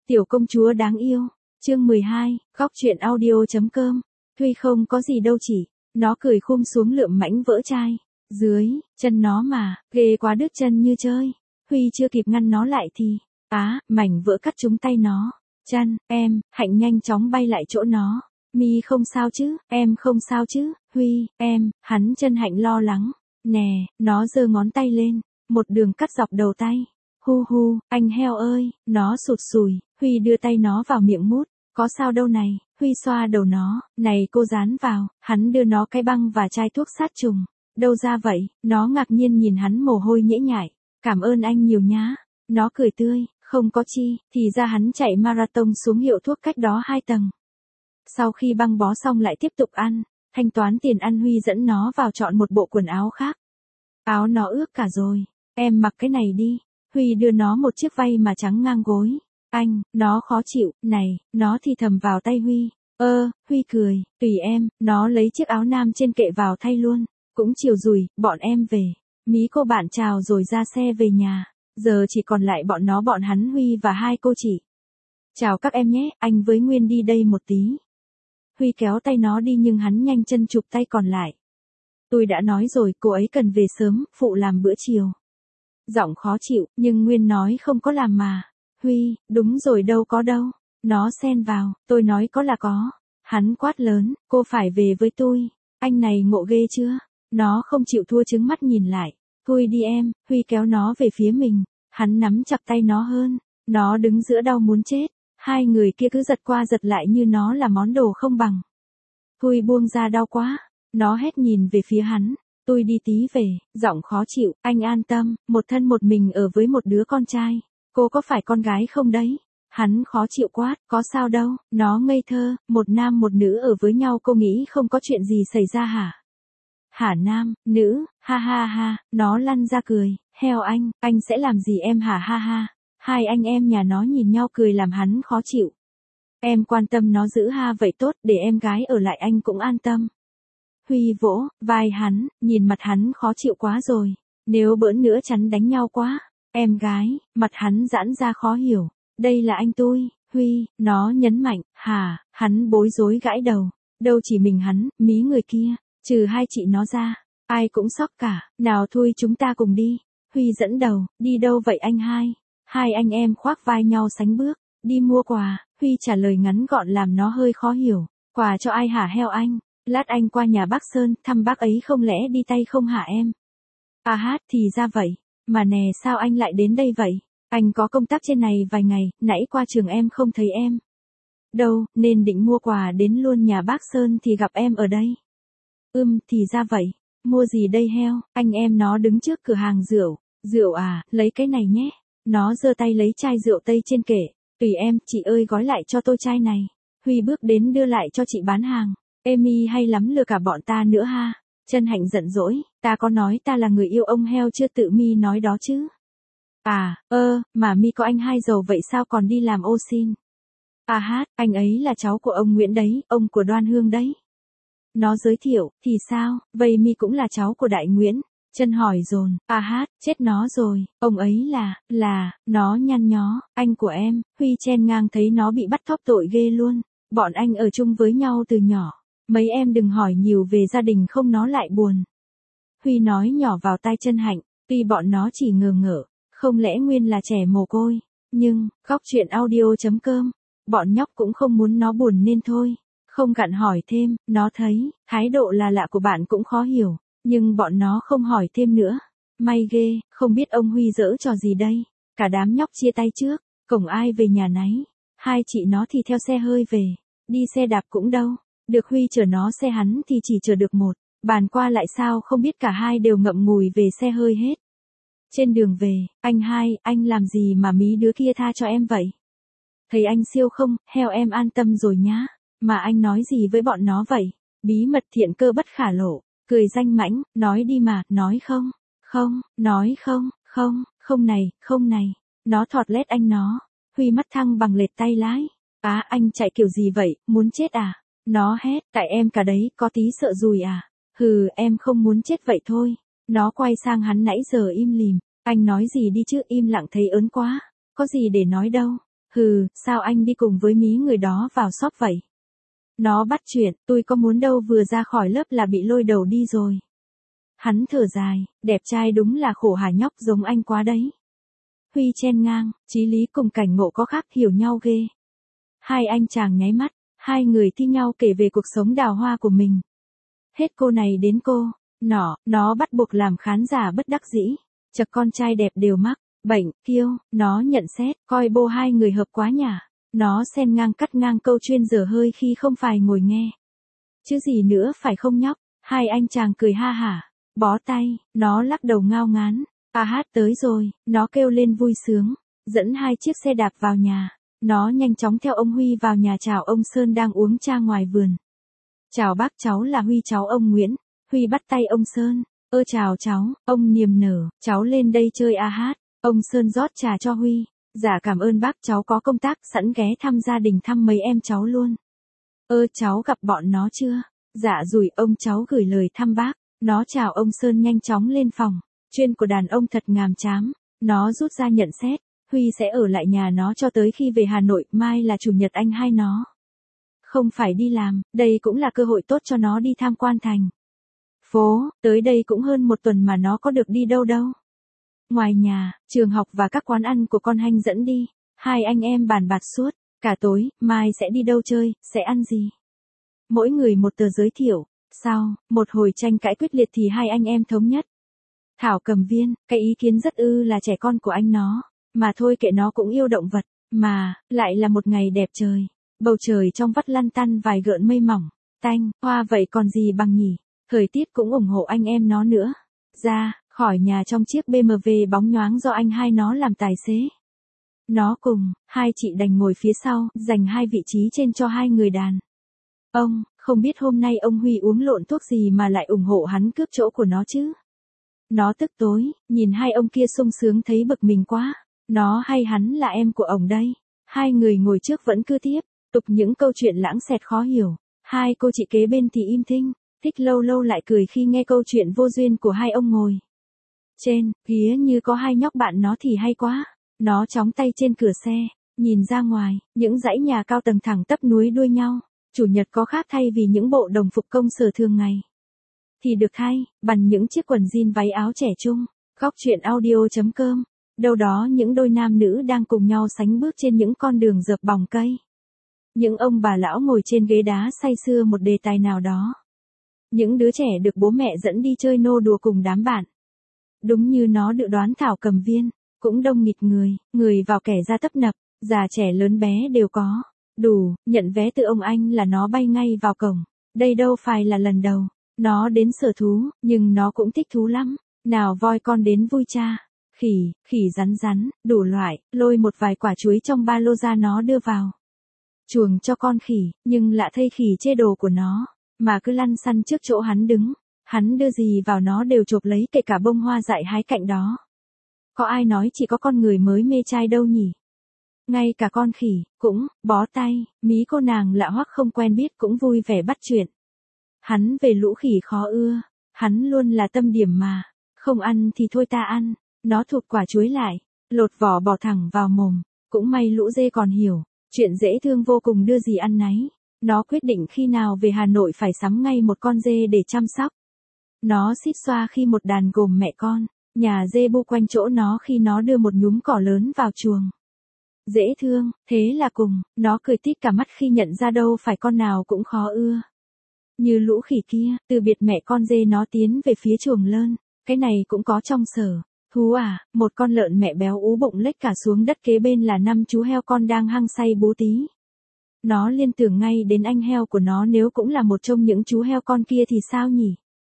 Tiểu công chúa đáng yêu. Chương 12, góc truyện audio.com. Huy không có gì đâu chị. Nó cười khum xuống lượm mảnh vỡ chai. Dưới, chân nó mà, ghê quá đứt chân như chơi. Huy chưa kịp ngăn nó lại thì, mảnh vỡ cắt trúng tay nó. Chân, em, Hạnh nhanh chóng bay lại chỗ nó. Mi không sao chứ, em không sao chứ, Huy, em, hắn chân Hạnh lo lắng. Nè, nó giơ ngón tay lên, một đường cắt dọc đầu tay. Hu hu, anh heo ơi, nó sụt sùi, Huy đưa tay nó vào miệng mút, có sao đâu này, Huy xoa đầu nó, này cô dán vào, hắn đưa nó cái băng và chai thuốc sát trùng, đâu ra vậy, nó ngạc nhiên nhìn hắn mồ hôi nhễ nhại, cảm ơn anh nhiều nhá, nó cười tươi, không có chi, thì ra hắn chạy marathon xuống hiệu thuốc cách đó 2 tầng. Sau khi băng bó xong lại tiếp tục ăn, thanh toán tiền ăn Huy dẫn nó vào chọn một bộ quần áo khác. Áo nó ướt cả rồi, em mặc cái này đi. Huy đưa nó một chiếc vay mà trắng ngang gối. Anh, nó khó chịu, này, nó thì thầm vào tay Huy. Huy cười, tùy em, nó lấy chiếc áo nam trên kệ vào thay luôn. Cũng chiều rùi, bọn em về. Mí cô bạn chào rồi ra xe về nhà. Giờ chỉ còn lại bọn hắn Huy và 2 cô chị. Chào các em nhé, anh với Nguyên đi đây một tí. Huy kéo tay nó đi nhưng hắn nhanh chân chụp tay còn lại. Tôi đã nói rồi, cô ấy cần về sớm, phụ làm bữa chiều. Giọng khó chịu, nhưng Nguyên nói không có làm mà. Huy, đúng rồi đâu có đâu. Nó xen vào, tôi nói có là có. Hắn quát lớn, cô phải về với tôi. Anh này ngộ ghê chưa? Nó không chịu thua trứng mắt nhìn lại. Thôi đi em, Huy kéo nó về phía mình. Hắn nắm chặt tay nó hơn. Nó đứng giữa đau muốn chết. 2 người kia cứ giật qua giật lại như nó là món đồ không bằng. Huy buông ra đau quá. Nó hét nhìn về phía hắn. Tôi đi tí về, giọng khó chịu, anh an tâm, một thân một mình ở với một đứa con trai. Cô có phải con gái không đấy? Hắn khó chịu quát, có sao đâu, nó ngây thơ, một nam một nữ ở với nhau cô nghĩ không có chuyện gì xảy ra hả? Hả nam, nữ, ha ha ha, nó lăn ra cười, heo anh sẽ làm gì em hả ha ha. 2 anh em nhà nó nhìn nhau cười làm hắn khó chịu. Em quan tâm nó giữ ha vậy tốt, để em gái ở lại anh cũng an tâm. Huy vỗ vai hắn, nhìn mặt hắn khó chịu quá rồi. Nếu bữa nữa chắn đánh nhau quá. Em gái, mặt hắn giãn ra khó hiểu. Đây là anh tôi, Huy, nó nhấn mạnh, hả, hắn bối rối gãi đầu. Đâu chỉ mình hắn, mí người kia, trừ 2 chị nó ra. Ai cũng sốc cả, nào thôi chúng ta cùng đi. Huy dẫn đầu, đi đâu vậy anh hai? 2 anh em khoác vai nhau sánh bước, đi mua quà. Huy trả lời ngắn gọn làm nó hơi khó hiểu. Quà cho ai hả heo anh? Lát anh qua nhà bác Sơn, thăm bác ấy không lẽ đi tay không hả em? Thì ra vậy. Mà nè sao anh lại đến đây vậy? Anh có công tác trên này vài ngày, nãy qua trường em không thấy em. Đâu, nên định mua quà đến luôn nhà bác Sơn thì gặp em ở đây. Thì ra vậy. Mua gì đây heo? Anh em nó đứng trước cửa hàng rượu. Rượu à, lấy cái này nhé. Nó giơ tay lấy chai rượu tây trên kệ. Tùy em, chị ơi gói lại cho tôi chai này. Huy bước đến đưa lại cho chị bán hàng. Emi hay lắm lừa cả bọn ta nữa ha. Chân Hạnh giận dỗi, ta có nói ta là người yêu ông heo chưa tự mi nói đó chứ. Mà mi có anh hai giàu vậy sao còn đi làm ô xin. Anh ấy là cháu của ông Nguyễn đấy, ông của Đoan Hương đấy. Nó giới thiệu, thì sao, vậy mi cũng là cháu của Đại Nguyễn. Chân hỏi dồn, chết nó rồi, ông ấy nó nhăn nhó, anh của em. Huy chen ngang thấy nó bị bắt thóp tội ghê luôn. Bọn anh ở chung với nhau từ nhỏ. Mấy em đừng hỏi nhiều về gia đình không nó lại buồn. Huy nói nhỏ vào tai Chân Hạnh, tuy bọn nó chỉ ngờ ngợ, không lẽ Nguyên là trẻ mồ côi, nhưng, góc truyện audio.com, bọn nhóc cũng không muốn nó buồn nên thôi, không gặn hỏi thêm, nó thấy, thái độ là lạ của bạn cũng khó hiểu, nhưng bọn nó không hỏi thêm nữa. May ghê, không biết ông Huy giỡn trò gì đây, cả đám nhóc chia tay trước, cổng ai về nhà nấy, 2 chị nó thì theo xe hơi về, đi xe đạp cũng đâu. Được Huy chở nó xe hắn thì chỉ chở được một, bàn qua lại sao không biết cả 2 đều ngậm ngùi về xe hơi hết. Trên đường về, anh hai, anh làm gì mà mí đứa kia tha cho em vậy? Thấy anh siêu không, heo em an tâm rồi nhá. Mà anh nói gì với bọn nó vậy? Bí mật thiện cơ bất khả lộ, cười danh mãnh, nói đi mà, nói không, nói không này. Nó thọt lét anh nó, Huy mắt thăng bằng lệch tay lái. Anh chạy kiểu gì vậy, muốn chết à? Nó hét, tại em cả đấy, có tí sợ rùi à? Hừ, em không muốn chết vậy thôi. Nó quay sang hắn nãy giờ im lìm. Anh nói gì đi chứ, im lặng thấy ớn quá. Có gì để nói đâu. Hừ, sao anh đi cùng với mí người đó vào shop vậy? Nó bắt chuyện, tôi có muốn đâu, vừa ra khỏi lớp là bị lôi đầu đi rồi. Hắn thở dài, đẹp trai đúng là khổ hả, nhóc giống anh quá đấy. Huy chen ngang, chí lý cùng cảnh ngộ có khác, hiểu nhau ghê. Hai anh chàng nháy mắt, hai người thi nhau kể về cuộc sống đào hoa của mình. Hết cô này đến cô, nó bắt buộc làm khán giả bất đắc dĩ. Chật con trai đẹp đều mắc bệnh, kiêu, nó nhận xét, coi bô hai người hợp quá nhả. Nó xen ngang cắt ngang câu chuyên dở hơi khi không phải ngồi nghe. Chứ gì nữa phải không nhóc? Hai anh chàng cười ha hả, bó tay, nó lắc đầu ngao ngán. À hát tới rồi, nó kêu lên vui sướng, dẫn hai chiếc xe đạp vào nhà. Nó nhanh chóng theo ông Huy vào nhà chào ông Sơn đang uống trà ngoài vườn. Chào bác, cháu là Huy, cháu ông Nguyễn. Huy bắt tay ông Sơn. Chào cháu, ông niềm nở, cháu lên đây chơi a hát. Ông Sơn rót trà cho Huy. Dạ cảm ơn bác, cháu có công tác sẵn ghé thăm gia đình, thăm mấy em cháu luôn. Cháu gặp bọn nó chưa? Dạ rồi, ông cháu gửi lời thăm bác. Nó chào ông Sơn nhanh chóng lên phòng. Chuyên của đàn ông thật ngàm chám. Nó rút ra nhận xét. Huy sẽ ở lại nhà nó cho tới khi về Hà Nội, mai là chủ nhật anh hai nó không phải đi làm, đây cũng là cơ hội tốt cho nó đi tham quan thành phố, tới đây cũng hơn một tuần mà nó có được đi đâu đâu. Ngoài nhà, trường học và các quán ăn của con Hanh dẫn đi, hai anh em bàn bạc suốt cả tối, mai sẽ đi đâu chơi, sẽ ăn gì. Mỗi người một tờ giới thiệu, sau một hồi tranh cãi quyết liệt thì hai anh em thống nhất. Thảo Cầm Viên, cái ý kiến rất là trẻ con của anh nó, mà thôi kệ, nó cũng yêu động vật, mà, lại là một ngày đẹp trời. Bầu trời trong vắt lăn tăn vài gợn mây mỏng, tanh, hoa vậy còn gì bằng nhỉ. Thời tiết cũng ủng hộ anh em nó nữa. Ra khỏi nhà trong chiếc BMW bóng nhoáng do anh hai nó làm tài xế. Nó cùng hai chị đành ngồi phía sau, dành hai vị trí trên cho hai người đàn ông. Không biết hôm nay ông Huy uống lộn thuốc gì mà lại ủng hộ hắn cướp chỗ của nó chứ. Nó tức tối, nhìn hai ông kia sung sướng thấy bực mình quá. Nó hay hắn là em của ổng đây. Hai người ngồi trước vẫn cứ tiếp tục những câu chuyện lãng xẹt khó hiểu. Hai cô chị kế bên thì im thinh, thích lâu lâu lại cười khi nghe câu chuyện vô duyên của hai ông ngồi trên ghế như có hai nhóc bạn nó thì hay quá. Nó chóng tay trên cửa xe, nhìn ra ngoài, những dãy nhà cao tầng thẳng tắp nối đuôi nhau. Chủ nhật có khác thay vì những bộ đồng phục công sở thường ngày thì được thay bằng những chiếc quần jean váy áo trẻ trung. Góc truyện audio.com. Đâu đó những đôi nam nữ đang cùng nhau sánh bước trên những con đường dợp bòng cây. Những ông bà lão ngồi trên ghế đá say sưa một đề tài nào đó. Những đứa trẻ được bố mẹ dẫn đi chơi nô đùa cùng đám bạn. Đúng như nó dự đoán, Thảo Cầm Viên cũng đông nghịt người vào kẻ ra tấp nập, già trẻ lớn bé đều có. Đủ, nhận vé từ ông anh là nó bay ngay vào cổng. Đây đâu phải là lần đầu nó đến sở thú, nhưng nó cũng thích thú lắm. Nào voi con đến vui cha, khỉ rắn, đủ loại, lôi một vài quả chuối trong ba lô ra nó đưa vào chuồng cho con khỉ, nhưng lạ thay khỉ chê đồ của nó, mà cứ lăn xăn trước chỗ hắn đứng. Hắn đưa gì vào nó đều chộp lấy, kể cả bông hoa dại hái cạnh đó. Có ai nói chỉ có con người mới mê trai đâu nhỉ? Ngay cả con khỉ, cũng, bó tay, mí cô nàng lạ hoắc không quen biết cũng vui vẻ bắt chuyện. Hắn về lũ khỉ khó ưa, hắn luôn là tâm điểm mà, không ăn thì thôi ta ăn. Nó thụt quả chuối lại, lột vỏ bỏ thẳng vào mồm, cũng may lũ dê còn hiểu, chuyện dễ thương vô cùng đưa gì ăn nấy. Nó quyết định khi nào về Hà Nội phải sắm ngay một con dê để chăm sóc. Nó xít xoa khi một đàn gồm mẹ con, nhà dê bu quanh chỗ nó khi nó đưa một nhúm cỏ lớn vào chuồng. Dễ thương, thế là cùng, nó cười tít cả mắt khi nhận ra đâu phải con nào cũng khó ưa. Như lũ khỉ kia, từ biệt mẹ con dê nó tiến về phía chuồng lợn. Cái này cũng có trong sở thú à. Một con lợn mẹ béo ú bụng lếch cả xuống đất, kế bên là 5 chú heo con đang hăng say bú tí. Nó liên tưởng ngay đến anh heo của nó, nếu cũng là một trong những chú heo con kia thì sao nhỉ?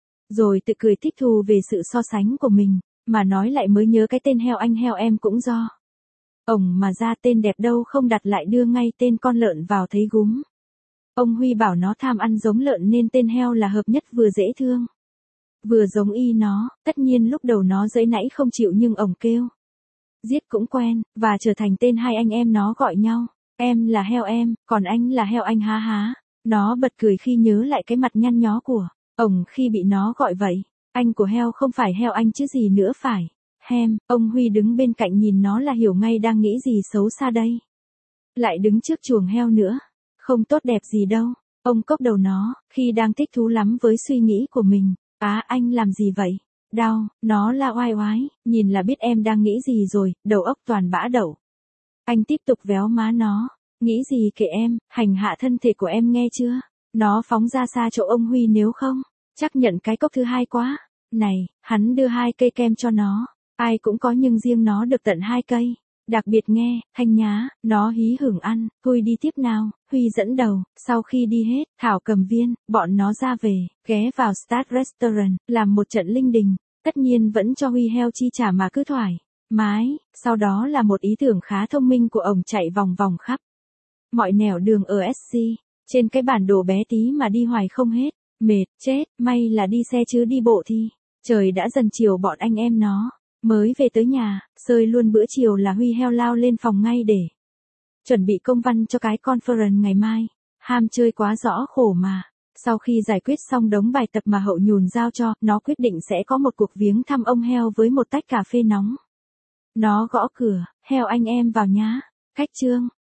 Rồi tự cười thích thú về sự so sánh của mình, mà nói lại mới nhớ cái tên heo anh heo em cũng do ổng mà ra, tên đẹp đâu không đặt lại đưa ngay tên con lợn vào thấy gúm. Ông Huy bảo nó tham ăn giống lợn nên tên heo là hợp nhất, vừa dễ thương vừa giống y nó. Tất nhiên lúc đầu nó giãy nãy không chịu, nhưng ổng kêu giết cũng quen, và trở thành tên hai anh em nó gọi nhau. Em là heo em, còn anh là heo anh, há há. Nó bật cười khi nhớ lại cái mặt nhăn nhó của ổng khi bị nó gọi vậy. Anh của heo không phải heo anh chứ gì nữa phải. Ông Huy đứng bên cạnh nhìn nó là hiểu ngay đang nghĩ gì xấu xa đây. lại đứng trước chuồng heo nữa. Không tốt đẹp gì đâu. Ông cốc đầu nó, khi đang thích thú lắm với suy nghĩ của mình. Anh làm gì vậy? Đau, nó la oai oái, nhìn là biết em đang nghĩ gì rồi, đầu óc toàn bã đậu. Anh tiếp tục véo má nó. Nghĩ gì kệ em, hành hạ thân thể của em nghe chưa? Nó phóng ra xa chỗ ông Huy nếu không, chắc nhận cái cốc thứ hai quá. Này, hắn đưa 2 cây kem cho nó. Ai cũng có nhưng riêng nó được tận 2 cây. Đặc biệt nghe, Thanh nhá, nó hí hửng ăn, thôi đi tiếp nào, Huy dẫn đầu, sau khi đi hết, Thảo cầm viên, bọn nó ra về, ghé vào Start Restaurant, làm một trận linh đình, tất nhiên vẫn cho Huy heo chi trả mà cứ thoải mái, sau đó là một ý tưởng khá thông minh của ông chạy vòng vòng khắp mọi nẻo đường ở SC, trên cái bản đồ bé tí mà đi hoài không hết, mệt, chết, may là đi xe chứ đi bộ thì, trời đã dần chiều bọn anh em nó. Mới về tới nhà, sơi luôn bữa chiều là Huy heo lao lên phòng ngay để chuẩn bị công văn cho cái conference ngày mai. Ham chơi quá rõ khổ mà. Sau khi giải quyết xong đống bài tập mà Hậu nhùn giao cho, nó quyết định sẽ có một cuộc viếng thăm ông heo với một tách cà phê nóng. Nó gõ cửa, heo anh em vào nhá. Cách chương.